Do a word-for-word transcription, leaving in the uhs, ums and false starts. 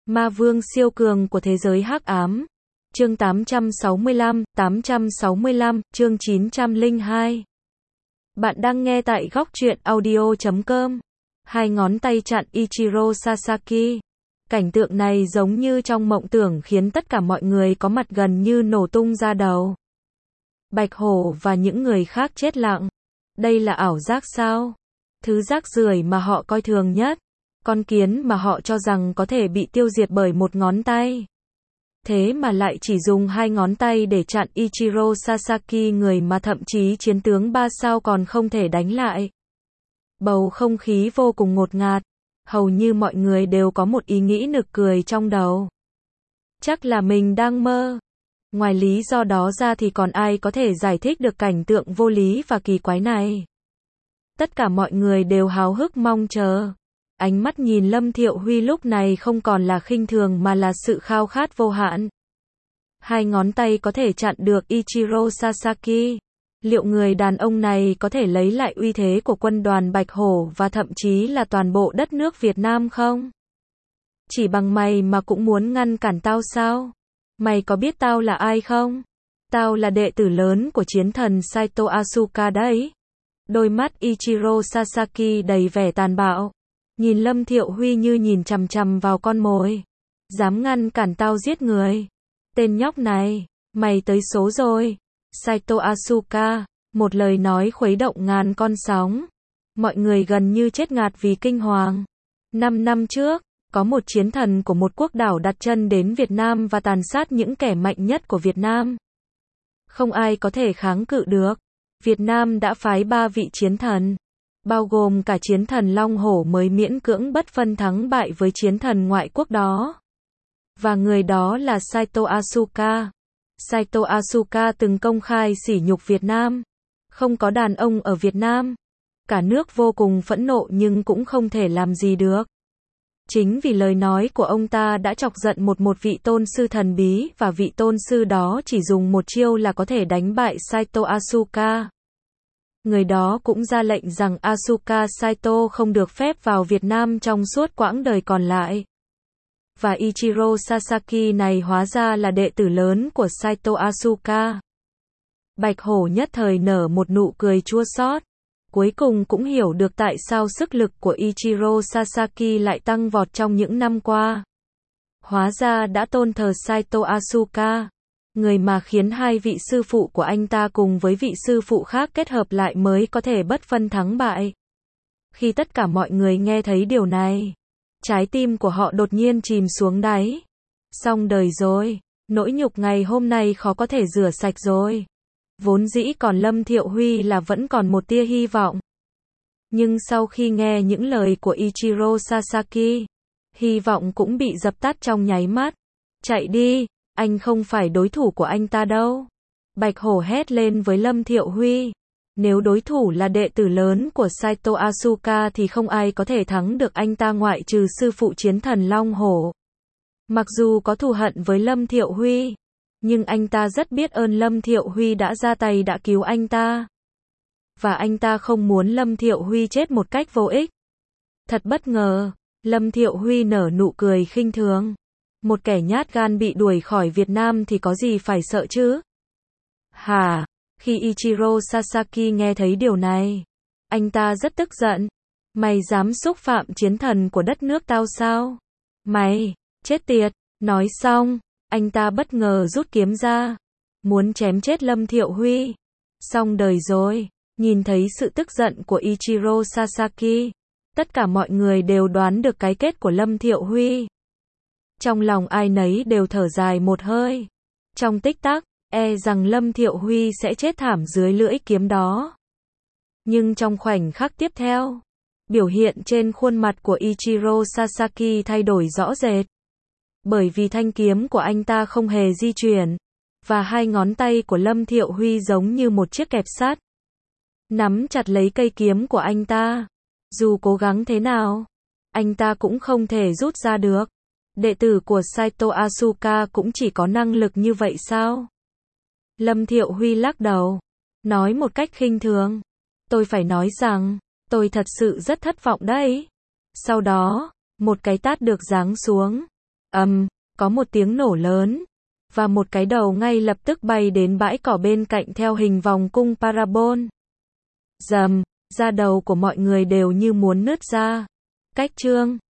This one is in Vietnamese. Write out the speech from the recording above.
Ma vương siêu cường của thế giới hắc ám. Chương tám trăm sáu mươi lăm, tám trăm sáu mươi lăm, chương chín trăm lẻ hai. Bạn đang nghe tại góc truyện audio chấm com. Hai ngón tay chặn Ichiro Sasaki. Cảnh tượng này giống như trong mộng tưởng khiến tất cả mọi người có mặt gần như nổ tung ra đầu. Bạch Hổ và những người khác chết lặng. Đây là ảo giác sao? Thứ rác rưởi mà họ coi thường nhất. Con kiến mà họ cho rằng có thể bị tiêu diệt bởi một ngón tay. Thế mà lại chỉ dùng hai ngón tay để chặn Ichiro Sasaki, người mà thậm chí chiến tướng ba sao còn không thể đánh lại. Bầu không khí vô cùng ngột ngạt. Hầu như mọi người đều có một ý nghĩ nực cười trong đầu. Chắc là mình đang mơ. Ngoài lý do đó ra thì còn ai có thể giải thích được cảnh tượng vô lý và kỳ quái này. Tất cả mọi người đều háo hức mong chờ. Ánh mắt nhìn Lâm Thiệu Huy lúc này không còn là khinh thường mà là sự khao khát vô hạn. Hai ngón tay có thể chặn được Ichiro Sasaki. Liệu người đàn ông này có thể lấy lại uy thế của quân đoàn Bạch Hổ và thậm chí là toàn bộ đất nước Việt Nam không? Chỉ bằng mày mà cũng muốn ngăn cản tao sao? Mày có biết tao là ai không? Tao là đệ tử lớn của chiến thần Saito Asuka đấy. Đôi mắt Ichiro Sasaki đầy vẻ tàn bạo. Nhìn Lâm Thiệu Huy như nhìn chằm chằm vào con mồi. Dám ngăn cản tao giết người. Tên nhóc này, mày tới số rồi. Saito Asuka, một lời nói khuấy động ngàn con sóng. Mọi người gần như chết ngạt vì kinh hoàng. Năm năm trước, có một chiến thần của một quốc đảo đặt chân đến Việt Nam và tàn sát những kẻ mạnh nhất của Việt Nam. Không ai có thể kháng cự được. Việt Nam đã phái ba vị chiến thần, bao gồm cả chiến thần Long Hổ mới miễn cưỡng bất phân thắng bại với chiến thần ngoại quốc đó. Và người đó là Saito Asuka. Saito Asuka từng công khai sỉ nhục Việt Nam. Không có đàn ông ở Việt Nam. Cả nước vô cùng phẫn nộ nhưng cũng không thể làm gì được. Chính vì lời nói của ông ta đã chọc giận một một vị tôn sư thần bí, và vị tôn sư đó chỉ dùng một chiêu là có thể đánh bại Saito Asuka. Người đó cũng ra lệnh rằng Asuka Saito không được phép vào Việt Nam trong suốt quãng đời còn lại. Và Ichiro Sasaki này hóa ra là đệ tử lớn của Saito Asuka. Bạch Hổ nhất thời nở một nụ cười chua xót. Cuối cùng cũng hiểu được tại sao sức lực của Ichiro Sasaki lại tăng vọt trong những năm qua. Hóa ra đã tôn thờ Saito Asuka, người mà khiến hai vị sư phụ của anh ta cùng với vị sư phụ khác kết hợp lại mới có thể bất phân thắng bại. Khi tất cả mọi người nghe thấy điều này, trái tim của họ đột nhiên chìm xuống đáy. Xong đời rồi, nỗi nhục ngày hôm nay khó có thể rửa sạch rồi. Vốn dĩ còn Lâm Thiệu Huy là vẫn còn một tia hy vọng. Nhưng sau khi nghe những lời của Ichiro Sasaki, hy vọng cũng bị dập tắt trong nháy mắt. Chạy đi, anh không phải đối thủ của anh ta đâu. Bạch Hổ hét lên với Lâm Thiệu Huy. Nếu đối thủ là đệ tử lớn của Saito Asuka thì không ai có thể thắng được anh ta ngoại trừ sư phụ chiến thần Long Hổ. Mặc dù có thù hận với Lâm Thiệu Huy, nhưng anh ta rất biết ơn Lâm Thiệu Huy đã ra tay đã cứu anh ta. Và anh ta không muốn Lâm Thiệu Huy chết một cách vô ích. Thật bất ngờ, Lâm Thiệu Huy nở nụ cười khinh thường. Một kẻ nhát gan bị đuổi khỏi Việt Nam thì có gì phải sợ chứ? Hả? Khi Ichiro Sasaki nghe thấy điều này, anh ta rất tức giận. Mày dám xúc phạm chiến thần của đất nước tao sao? Mày, chết tiệt. Nói xong, anh ta bất ngờ rút kiếm ra, muốn chém chết Lâm Thiệu Huy. Xong đời rồi. Nhìn thấy sự tức giận của Ichiro Sasaki, tất cả mọi người đều đoán được cái kết của Lâm Thiệu Huy. Trong lòng ai nấy đều thở dài một hơi. Trong tích tắc, e rằng Lâm Thiệu Huy sẽ chết thảm dưới lưỡi kiếm đó. Nhưng trong khoảnh khắc tiếp theo, biểu hiện trên khuôn mặt của Ichiro Sasaki thay đổi rõ rệt. Bởi vì thanh kiếm của anh ta không hề di chuyển, và hai ngón tay của Lâm Thiệu Huy giống như một chiếc kẹp sắt, nắm chặt lấy cây kiếm của anh ta. Dù cố gắng thế nào, anh ta cũng không thể rút ra được. Đệ tử của Saito Asuka cũng chỉ có năng lực như vậy sao? Lâm Thiệu Huy lắc đầu, nói một cách khinh thường. Tôi phải nói rằng, tôi thật sự rất thất vọng đấy. Sau đó, một cái tát được giáng xuống. Ầm, có một tiếng nổ lớn, và một cái đầu ngay lập tức bay đến bãi cỏ bên cạnh theo hình vòng cung parabol. Rầm, da đầu của mọi người đều như muốn nứt ra. Cách chương